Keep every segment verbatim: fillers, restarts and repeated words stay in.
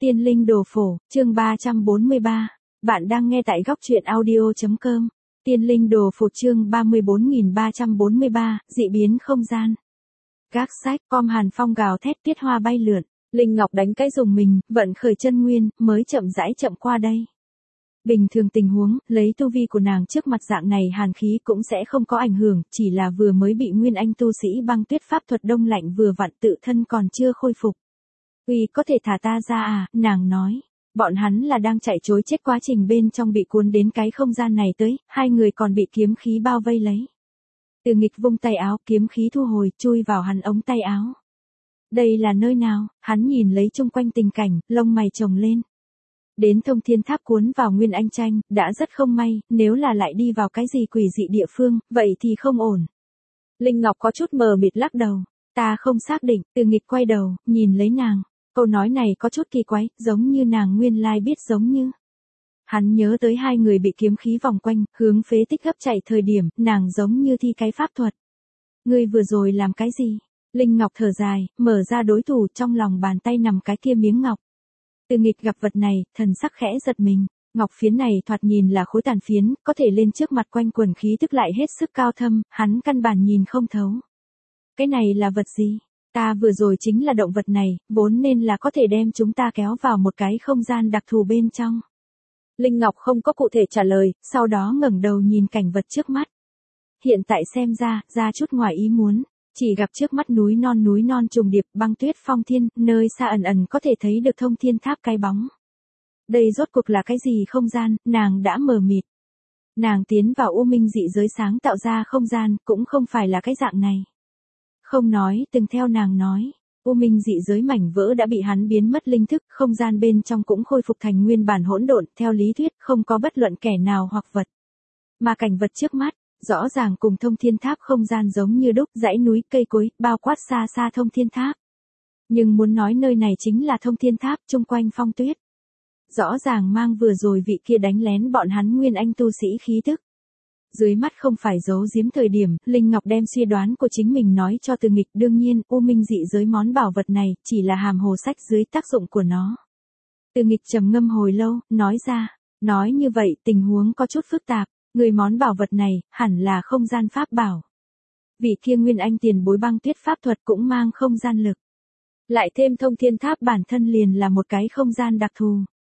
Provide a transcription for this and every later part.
Tiên linh đồ phổ, chương ba trăm bốn mươi ba. Bạn đang nghe tại góc truyện audio.com. Tiên linh đồ phổ chương ba mươi bốn nghìn ba trăm bốn mươi ba, dị biến không gian. Gác sách, com hàn phong gào thét tiết hoa bay lượn. Linh Ngọc đánh cái dùng mình, vận khởi chân nguyên, mới chậm rãi chậm qua đây. Bình thường tình huống, lấy tu vi của nàng trước mặt dạng này hàn khí cũng sẽ không có ảnh hưởng, chỉ là vừa mới bị nguyên anh tu sĩ băng tuyết pháp thuật đông lạnh vừa vặn tự thân còn chưa khôi phục. Uy có thể thả ta ra à, nàng nói. Bọn hắn là đang chạy trối chết quá trình bên trong bị cuốn đến cái không gian này tới, hai người còn bị kiếm khí bao vây lấy. Từ Nghịch vung tay áo, kiếm khí thu hồi, chui vào hắn ống tay áo. Đây là nơi nào, hắn nhìn lấy chung quanh tình cảnh, lông mày chồng lên. Đến thông thiên tháp cuốn vào nguyên anh tranh, đã rất không may, nếu là lại đi vào cái gì quỷ dị địa phương, vậy thì không ổn. Linh Ngọc có chút mờ mịt lắc đầu, ta không xác định, Từ Nghịch quay đầu, nhìn lấy nàng. Câu nói này có chút kỳ quái, giống như nàng nguyên lai biết giống như. Hắn nhớ tới hai người bị kiếm khí vòng quanh, hướng phế tích gấp chạy thời điểm, nàng giống như thi cái pháp thuật. Ngươi vừa rồi làm cái gì? Linh Ngọc thở dài, mở ra đối thủ trong lòng bàn tay nằm cái kia miếng ngọc. Từ Nghịch gặp vật này, thần sắc khẽ giật mình. Ngọc phiến này thoạt nhìn là khối tàn phiến, có thể lên trước mặt quanh quần khí tức lại hết sức cao thâm, hắn căn bản nhìn không thấu. Cái này là vật gì? Ta vừa rồi chính là động vật này, vốn nên là có thể đem chúng ta kéo vào một cái không gian đặc thù bên trong. Linh Ngọc không có cụ thể trả lời, sau đó ngẩng đầu nhìn cảnh vật trước mắt. Hiện tại xem ra, ra chút ngoài ý muốn, chỉ gặp trước mắt núi non núi non trùng điệp băng tuyết phong thiên, nơi xa ẩn ẩn có thể thấy được thông thiên tháp cái bóng. Đây rốt cuộc là cái gì không gian, nàng đã mờ mịt. Nàng tiến vào u minh dị giới sáng tạo ra không gian, cũng không phải là cái dạng này. Không nói, từng theo nàng nói, u minh dị giới mảnh vỡ đã bị hắn biến mất linh thức, không gian bên trong cũng khôi phục thành nguyên bản hỗn độn, theo lý thuyết không có bất luận kẻ nào hoặc vật. Mà cảnh vật trước mắt, rõ ràng cùng thông thiên tháp không gian giống như đúc, dãy núi, cây cối, bao quát xa xa thông thiên tháp. Nhưng muốn nói nơi này chính là thông thiên tháp, chung quanh phong tuyết. Rõ ràng mang vừa rồi vị kia đánh lén bọn hắn nguyên anh tu sĩ khí thức. Dưới mắt không phải giấu giếm thời điểm, Linh Ngọc đem suy đoán của chính mình nói cho Từ Nghịch, đương nhiên, u minh dị giới món bảo vật này, chỉ là hàm hồ sách dưới tác dụng của nó. Từ Nghịch trầm ngâm hồi lâu, nói ra, nói như vậy, tình huống có chút phức tạp, người món bảo vật này, hẳn là không gian pháp bảo. Vị kia nguyên anh tiền bối băng tuyết pháp thuật cũng mang không gian lực. Lại thêm thông thiên tháp bản thân liền là một cái không gian đặc thù.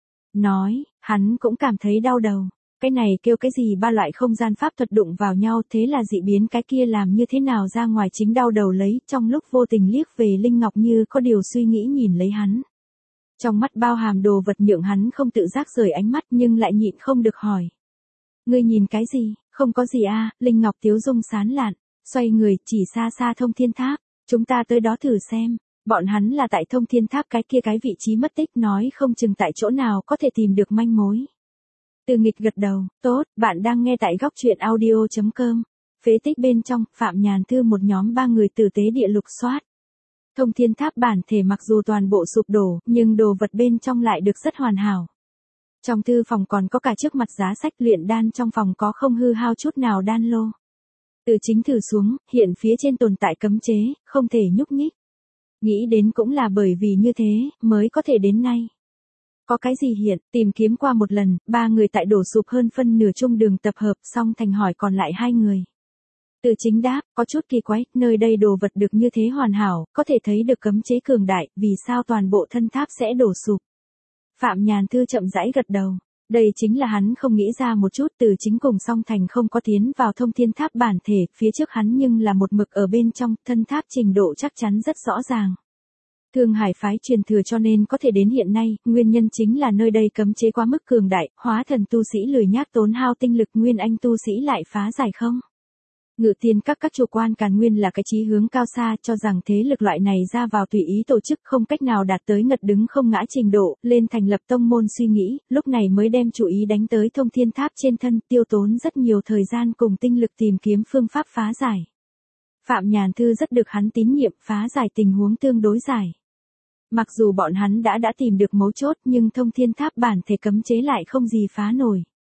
Nói, hắn cũng cảm thấy đau đầu. Cái này kêu cái gì ba loại không gian pháp thuật đụng vào nhau, thế là dị biến cái kia làm như thế nào ra ngoài, chính đau đầu lấy, trong lúc vô tình liếc về Linh Ngọc như có điều suy nghĩ nhìn lấy hắn. Trong mắt bao hàm đồ vật nhượng hắn không tự giác rời ánh mắt nhưng lại nhịn không được hỏi. Ngươi nhìn cái gì, không có gì à, Linh Ngọc tiếu dung sán lạn, xoay người chỉ xa xa thông thiên tháp, chúng ta tới đó thử xem. Bọn hắn là tại thông thiên tháp cái kia cái vị trí mất tích, nói không chừng tại chỗ nào có thể tìm được manh mối. Từ Nghịch gật đầu, tốt, bạn đang nghe tại góc truyện audio.com. Phế tích bên trong, Phạm Nhàn Thư một nhóm ba người tử tế địa lục soát. Thông thiên tháp bản thể mặc dù toàn bộ sụp đổ, nhưng đồ vật bên trong lại được rất hoàn hảo. Trong thư phòng còn có cả trước mặt giá sách, luyện đan trong phòng có không hư hao chút nào đan lô. Từ chính thử xuống, hiện phía trên tồn tại cấm chế, không thể nhúc nhích. Nghĩ đến cũng là bởi vì như thế, mới có thể đến nay. Có cái gì hiện, tìm kiếm qua một lần, ba người tại đổ sụp hơn phân nửa chung đường tập hợp, xong thành hỏi còn lại hai người. Từ chính đáp, có chút kỳ quái, nơi đây đồ vật được như thế hoàn hảo, có thể thấy được cấm chế cường đại, vì sao toàn bộ thân tháp sẽ đổ sụp. Phạm Nhàn Thư chậm rãi gật đầu. Đây chính là hắn không nghĩ ra một chút, từ chính cùng song thành không có tiến vào thông thiên tháp bản thể, phía trước hắn nhưng là một mực ở bên trong, thân tháp trình độ chắc chắn rất rõ ràng. Thương Hải phái truyền thừa cho nên có thể đến hiện nay, nguyên nhân chính là nơi đây cấm chế quá mức cường đại, hóa thần tu sĩ lười nhác tốn hao tinh lực, nguyên anh tu sĩ lại phá giải không. Ngự tiên các các chủ quan Càn Nguyên là cái chí hướng cao xa, cho rằng thế lực loại này ra vào tùy ý tổ chức không cách nào đạt tới ngật đứng không ngã trình độ, lên thành lập tông môn suy nghĩ, lúc này mới đem chú ý đánh tới thông thiên tháp trên thân, tiêu tốn rất nhiều thời gian cùng tinh lực tìm kiếm phương pháp phá giải. Phạm Nhàn Thư rất được hắn tín nhiệm, phá giải tình huống tương đối giải. Mặc dù bọn hắn đã đã tìm được mấu chốt nhưng thông thiên tháp bản thể cấm chế lại không gì phá nổi.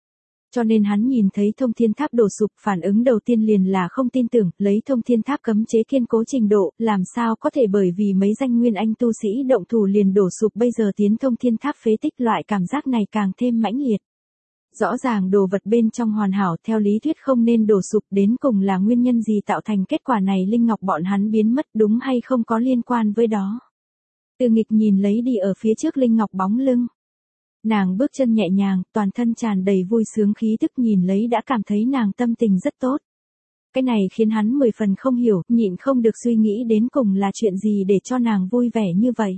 Cho nên hắn nhìn thấy thông thiên tháp đổ sụp, phản ứng đầu tiên liền là không tin tưởng, lấy thông thiên tháp cấm chế kiên cố trình độ, làm sao có thể bởi vì mấy danh nguyên anh tu sĩ động thủ liền đổ sụp, bây giờ tiến thông thiên tháp phế tích, loại cảm giác này càng thêm mãnh liệt. Rõ ràng đồ vật bên trong hoàn hảo, theo lý thuyết không nên đổ sụp, đến cùng là nguyên nhân gì tạo thành kết quả này, Linh Ngọc bọn hắn biến mất đúng hay không có liên quan với đó. Từ Nghịch nhìn lấy đi ở phía trước Linh Ngọc bóng lưng. Nàng bước chân nhẹ nhàng, toàn thân tràn đầy vui sướng khí tức, nhìn lấy đã cảm thấy nàng tâm tình rất tốt. Cái này khiến hắn mười phần không hiểu, nhịn không được suy nghĩ đến cùng là chuyện gì để cho nàng vui vẻ như vậy.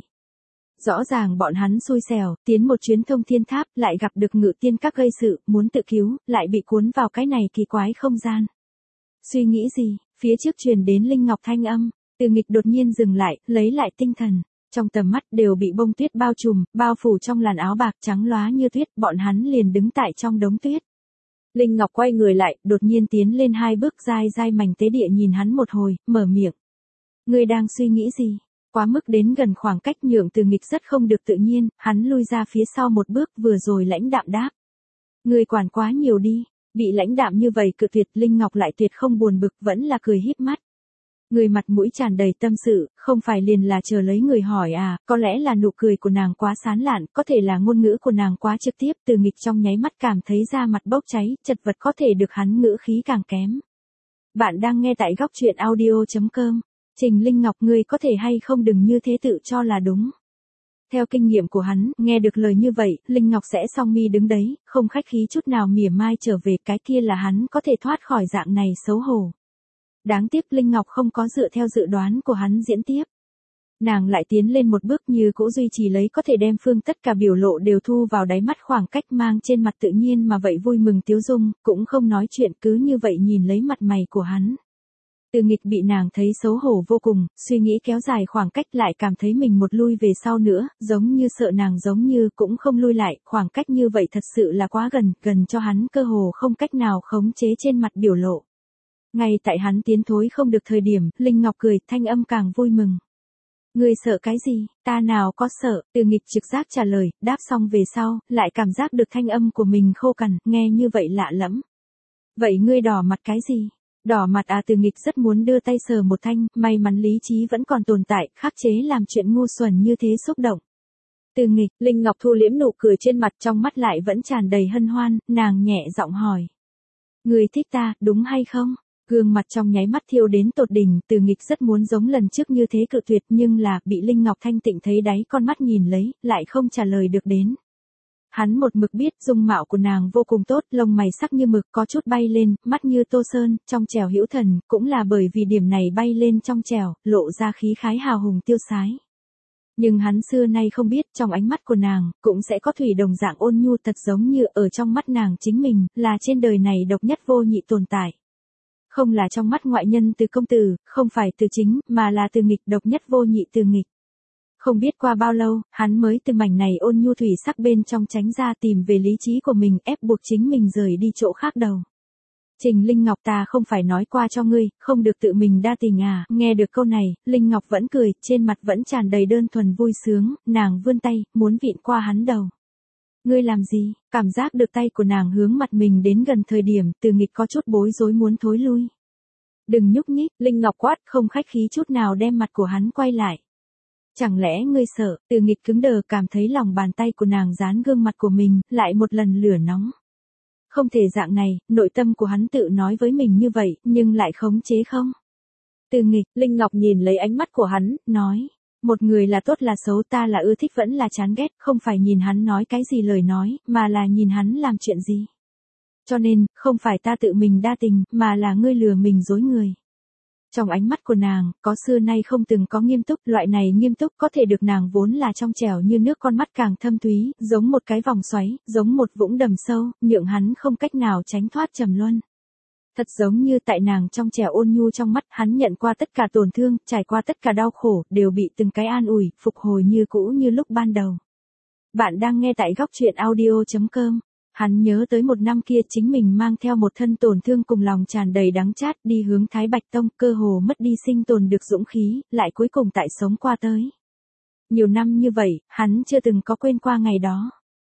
Rõ ràng bọn hắn xui xẻo, tiến một chuyến thông thiên tháp, lại gặp được ngự tiên các gây sự, muốn tự cứu, lại bị cuốn vào cái này kỳ quái không gian. Suy nghĩ gì, phía trước truyền đến Linh Ngọc thanh âm, Từ Nghịch đột nhiên dừng lại, lấy lại tinh thần. Trong tầm mắt đều bị bông tuyết bao trùm, bao phủ trong làn áo bạc trắng lóa như tuyết, bọn hắn liền đứng tại trong đống tuyết. Linh Ngọc quay người lại, đột nhiên tiến lên hai bước, dai dai mảnh tế địa nhìn hắn một hồi, mở miệng. Ngươi đang suy nghĩ gì? Quá mức đến gần khoảng cách nhượng Từ Nghịch rất không được tự nhiên, hắn lui ra phía sau một bước, vừa rồi lãnh đạm đáp. Ngươi quản quá nhiều đi, bị lãnh đạm như vậy cự tuyệt, Linh Ngọc lại tuyệt không buồn bực, vẫn là cười híp mắt. Người mặt mũi tràn đầy tâm sự, không phải liền là chờ lấy người hỏi à, có lẽ là nụ cười của nàng quá sán lạn, có thể là ngôn ngữ của nàng quá trực tiếp, Từ Nghịch trong nháy mắt cảm thấy da mặt bốc cháy, chật vật có thể được hắn ngữ khí càng kém. Bạn đang nghe tại góc truyện audio chấm com. Trình Linh Ngọc, ngươi có thể hay không đừng như thế tự cho là đúng. Theo kinh nghiệm của hắn, nghe được lời như vậy, Linh Ngọc sẽ song mi đứng đấy, không khách khí chút nào mỉa mai trở về, cái kia là hắn có thể thoát khỏi dạng này xấu hổ. Đáng tiếc Linh Ngọc không có dựa theo dự đoán của hắn diễn tiếp. Nàng lại tiến lên một bước, như cũ duy trì lấy có thể đem phương tất cả biểu lộ đều thu vào đáy mắt, khoảng cách mang trên mặt tự nhiên mà vậy vui mừng tiếu dung, cũng không nói chuyện, cứ như vậy nhìn lấy mặt mày của hắn. Từ Nghịch bị nàng thấy xấu hổ vô cùng, suy nghĩ kéo dài khoảng cách, lại cảm thấy mình một lui về sau nữa, giống như sợ nàng giống như cũng không lui lại, khoảng cách như vậy thật sự là quá gần, gần cho hắn cơ hồ không cách nào khống chế trên mặt biểu lộ. Ngay tại hắn tiến thối không được thời điểm, Linh Ngọc cười, thanh âm càng vui mừng. Ngươi sợ cái gì, ta nào có sợ, Từ Nghịch trực giác trả lời, đáp xong về sau, lại cảm giác được thanh âm của mình khô cằn, nghe như vậy lạ lẫm. Vậy ngươi đỏ mặt cái gì? Đỏ mặt à, Từ Nghịch rất muốn đưa tay sờ một thanh, may mắn lý trí vẫn còn tồn tại, khắc chế làm chuyện ngu xuẩn như thế xúc động. Từ Nghịch, Linh Ngọc thu liễm nụ cười trên mặt, trong mắt lại vẫn tràn đầy hân hoan, nàng nhẹ giọng hỏi. Ngươi thích ta, đúng hay không? Gương mặt trong nháy mắt thiêu đến tột đỉnh, Từ Nghịch rất muốn giống lần trước như thế cự tuyệt, nhưng là, bị Linh Ngọc thanh tịnh thấy đáy con mắt nhìn lấy, lại không trả lời được đến. Hắn một mực biết dung mạo của nàng vô cùng tốt, lông mày sắc như mực, có chút bay lên, mắt như tô sơn, trong trẻo hữu thần, cũng là bởi vì điểm này bay lên trong trẻo, lộ ra khí khái hào hùng tiêu sái. Nhưng hắn xưa nay không biết, trong ánh mắt của nàng, cũng sẽ có thủy đồng dạng ôn nhu, thật giống như ở trong mắt nàng chính mình, là trên đời này độc nhất vô nhị tồn tại. Không là trong mắt ngoại nhân Từ công tử, không phải Từ chính, mà là Từ Nghịch, độc nhất vô nhị Từ Nghịch. Không biết qua bao lâu, hắn mới từ mảnh này ôn nhu thủy sắc bên trong tránh ra, tìm về lý trí của mình, ép buộc chính mình rời đi chỗ khác đầu. Trình Linh Ngọc, ta không phải nói qua cho ngươi, không được tự mình đa tình à, nghe được câu này, Linh Ngọc vẫn cười, trên mặt vẫn tràn đầy đơn thuần vui sướng, nàng vươn tay, muốn vịn qua hắn đầu. Ngươi làm gì, cảm giác được tay của nàng hướng mặt mình đến gần thời điểm, Từ Nghịch có chút bối rối muốn thối lui. Đừng nhúc nhích, Linh Ngọc quát, không khách khí chút nào đem mặt của hắn quay lại. Chẳng lẽ ngươi sợ, Từ Nghịch cứng đờ, cảm thấy lòng bàn tay của nàng dán gương mặt của mình, lại một lần lửa nóng. Không thể dạng này, nội tâm của hắn tự nói với mình như vậy, nhưng lại khống chế không. Từ Nghịch, Linh Ngọc nhìn lấy ánh mắt của hắn, nói. Một người là tốt là xấu, ta là ưa thích vẫn là chán ghét, không phải nhìn hắn nói cái gì lời nói, mà là nhìn hắn làm chuyện gì. Cho nên, không phải ta tự mình đa tình, mà là ngươi lừa mình dối người. Trong ánh mắt của nàng, có xưa nay không từng có nghiêm túc, loại này nghiêm túc có thể được nàng vốn là trong trẻo như nước, con mắt càng thâm thúy, giống một cái vòng xoáy, giống một vũng đầm sâu, nhượng hắn không cách nào tránh thoát trầm luân. Thật giống như tại nàng trong trẻo ôn nhu trong mắt, hắn nhận qua tất cả tổn thương, trải qua tất cả đau khổ, đều bị từng cái an ủi, phục hồi như cũ như lúc ban đầu. Bạn đang nghe tại góc truyện audio chấm com. Hắn nhớ tới một năm kia chính mình mang theo một thân tổn thương cùng lòng tràn đầy đắng chát đi hướng Thái Bạch Tông, cơ hồ mất đi sinh tồn được dũng khí, lại cuối cùng tại sống qua tới. Nhiều năm như vậy, hắn chưa từng có quên qua ngày đó.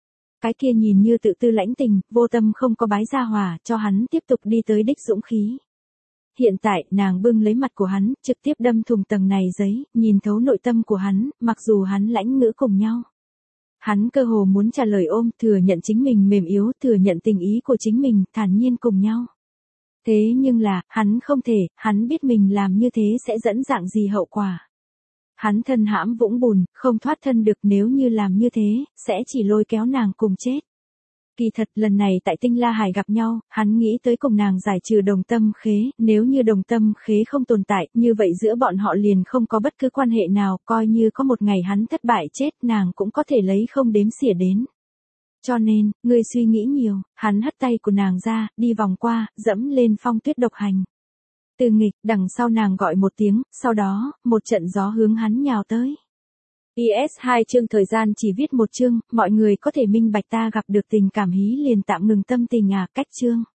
cái kia nhìn như tự tư lãnh tình, vô tâm không có bái ra hỏa, cho hắn tiếp tục đi tới đích dũng khí. Hiện tại, nàng bưng lấy mặt của hắn, trực tiếp đâm thùng tầng này giấy, nhìn thấu nội tâm của hắn, mặc dù hắn lãnh ngữ cùng nhau. Hắn cơ hồ muốn trả lời ôm, thừa nhận chính mình mềm yếu, thừa nhận tình ý của chính mình, thản nhiên cùng nhau. Thế nhưng là, hắn không thể, hắn biết mình làm như thế sẽ dẫn dạng gì hậu quả. Hắn thân hãm vũng bùn, không thoát thân được, nếu như làm như thế, sẽ chỉ lôi kéo nàng cùng chết. Kỳ thật lần này tại Tinh La Hải gặp nhau, hắn nghĩ tới cùng nàng giải trừ đồng tâm khế, nếu như đồng tâm khế không tồn tại, như vậy giữa bọn họ liền không có bất cứ quan hệ nào, coi như có một ngày hắn thất bại chết, nàng cũng có thể lấy không đếm xỉa đến. Cho nên, ngươi suy nghĩ nhiều, hắn hất tay của nàng ra, đi vòng qua, dẫm lên phong tuyết độc hành. Từ nghịch, đằng sau nàng gọi một tiếng, sau đó, một trận gió hướng hắn nhào tới. i ét hai chương thời gian chỉ viết một chương, mọi người có thể minh bạch ta gặp được tình cảm hí liền tạm ngừng tâm tình à, cách chương.